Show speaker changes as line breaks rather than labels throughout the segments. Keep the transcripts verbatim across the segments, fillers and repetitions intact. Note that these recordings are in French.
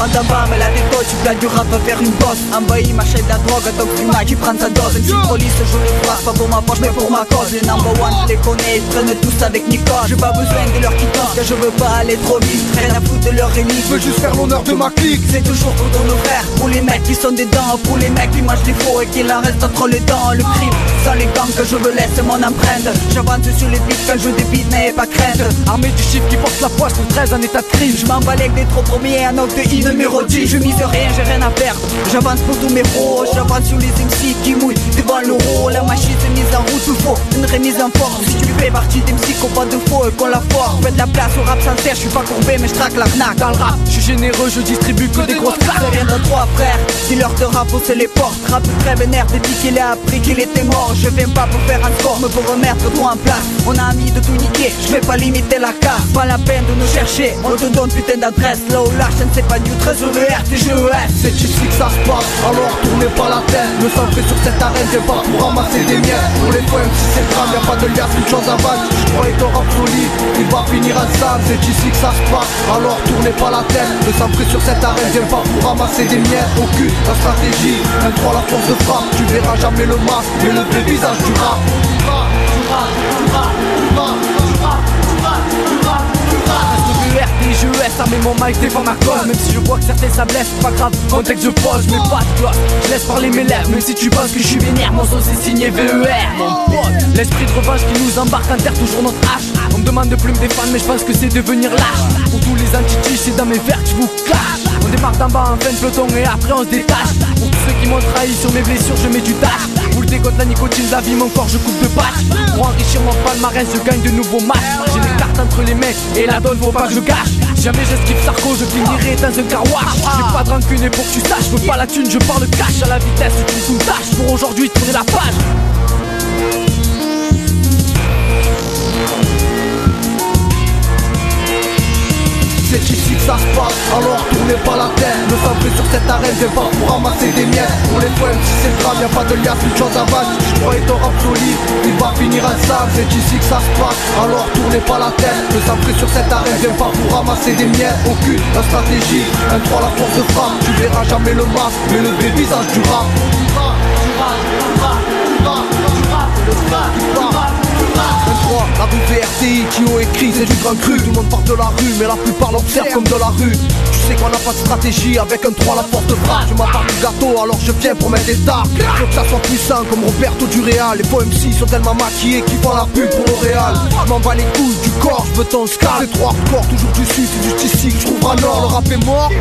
parle d'un bas mais la détote, tu plaques du rap va faire une bosse. Envahi ma chaîne de la drogue, donc Frima qui prend sa dose. Une petite police, je les frappe, pas pour ma poche mais pour ma cause. Les number one, je les connais, ils prennent tous avec Nicole. J'ai pas besoin de leur quittance, car je veux pas aller trop vite. Rien à foutre de leur rémi,
je veux juste faire l'honneur de ma clique.
C'est toujours pour nos frères, pour les mecs qui sont des dents, pour les mecs qui mangent des faux et qu'il en reste entre les dents. Le crime, sans les gangs que je veux laisser mon empreinte. J'avance sur les beats quand je débite, n'ayez pas crainte.
Armé du chiffre qui porte la poisse, le treize en état de crime.
Je m'emballe avec des trop premiers, un autre de I numéro dix. Je mise rien, j'ai rien à perdre. J'avance pour tous mes héros, j'avance sur les M C qui mouillent devant l'euro. La machine s'est mise en route, il faut une remise en forme. Si tu fais partie des M C qu'on pas de faux et qu'on la force, fais de la place au rap sincère, je suis pas courbé mais je traque l'arnaque.
Dans le rap, je suis généreux, je distribue que des grosses classes.
Rien de trois frères, dis-leur de rap, c'est les portes. Rap très vénère, depuis qu'il a appris qu'il était mort. Je viens pas pour faire un score, mais pour remettre tout en place. On a envie de tout niquer, je vais pas limiter la casse. Pas la peine de nous chercher, on te donne putain d'adresse. Là où la chaîne c'est pas du treize E V R T G E S.
C'est ici que ça se passe, alors tournez pas la tête. Me centrer sur cette arène, j'ai pas pour ramasser des miettes. Pour les fois, même si c'est drame, y'a pas de lien, c'est une chose à battre. Je croyais ton rap solide, il va finir ensemble. C'est ici que ça se passe, alors tournez pas la tête. Me centrer sur cette arène, j'ai pas pour ramasser des miettes. Au cul, la stratégie, un trois la force de frappe. Tu verras jamais le masque, mais le vrai visage du rap. Du rap, du rap, du rap, du rap, du rap, du rap, du rap, du rap.
R T G E S, armé mon mic, défend ma cause. Même si je vois que certains ça blesse, pas grave, contexte je pose, mais pas de cloche. Je laisse parler mes lèvres, même si tu penses que je suis vénère. Mon son c'est signé V E R, mon pote. L'esprit de revanche qui nous embarque enterre toujours notre hache. On me demande de plus me défendre, mais je pense que c'est devenir lâche. Pour tous les anti-tiges, c'est dans mes verres que je vous clash. On démarre d'en bas en fin de peloton et après on se détache. Pour tous ceux qui m'ont trahi sur mes blessures, je mets du tâche. Pour le dégoût de la nicotine, la vie, mon corps, je coupe de patch. Pour enrichir mon palmarès, je gagne de nouveaux matchs. J'ai les cartes entre les mecs et la donne, faut pas que je gâche. Jamais j'esquive Sarko, je finirai dans un carouage. J'ai pas de rancune et pour que tu saches, je veux pas la thune, je parle cash. À la vitesse d'une tâche pour aujourd'hui tourner la page.
C'est ici que ça se passe, alors tournez pas la tête. Me centrer sur cette arène, j'ai pas pour ramasser des miettes. Pour les fois, même si c'est grave, y'a pas de lien, c'est une chose à battre. Je croyais ton rap solide, il va finir ensemble. C'est ici que ça se passe, alors tournez pas la tête. Me centrer sur cette arène, j'ai pas pour ramasser des miettes. Au cul, la stratégie, un trois la force de frappe. Tu verras jamais le masque, mais le vrai visage du rap. Du rap, du rap, du rap, du rap, du rap, du rap, du rap. vingt-trois, la rue V R T I qui ont écrit, c'est du grand cru. Tout le monde part de la rue, mais la plupart l'observent comme de la rue. Tu sais qu'on n'a pas de stratégie, avec un trois la porte de frappe. Je m'apparte du gâteau, alors je viens pour mettre des tartes. Faut que ça soit puissant comme Roberto du Real. Les faux M C sont tellement maquillés qu'ils font la pub pour L'Oréal. Je m'en bats les couilles du corps, je veux ton scar. C'est trop hardcore, toujours du sud, c'est juste ici que je trouverai nord. Le rap est mort.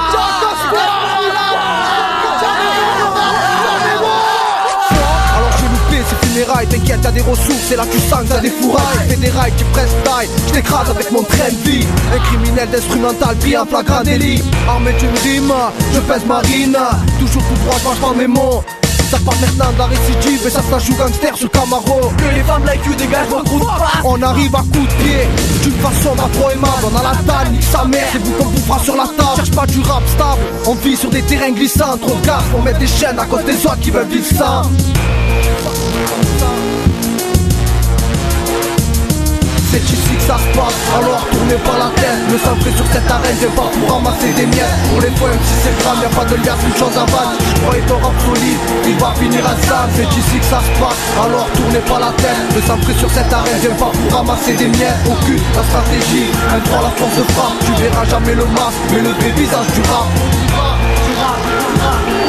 T'inquiète, y'a des ressources, et là tu sens que t'as des fourrailles. Fais des rails, tu presses taille, je t'écrase avec mon train de vie. Un criminel d'instrumental, pris en flagrant délit. Armé d'une rime, je pèse marine. Toujours tout droit, je mange pas mes mots. Ça part maintenant de la récidive et ça se joue gangster sur Camaro.
Que les femmes like you dégagent vos trous de face.
On arrive à coups de pied, d'une façon pas trop aimable. On a la dalle, nique sa mère, c'est vous qu'on bouffera sur la table. Cherche pas du rap stable, on vit sur des terrains glissants. Trop de gaz pour mettre des chaînes à cause des autres qui veulent vivre ça. C'est ici que ça se passe, alors tournez pas la tête. Me centrer sur cette arène, j'ai pas pour ramasser des miettes. Pour les fois, même si c'est grave, y'a pas de lien, c'est une chose à battre. Je croyais ton rap solide, il va finir ensemble. C'est ici que ça se passe, alors tournez pas la tête. Me centrer sur cette arène, j'ai pas pour ramasser des miettes. Au cul, la stratégie, un trois la force de frappe. Tu verras jamais le masque, mais le vrai visage du rap. Du rap, du rap, du rap.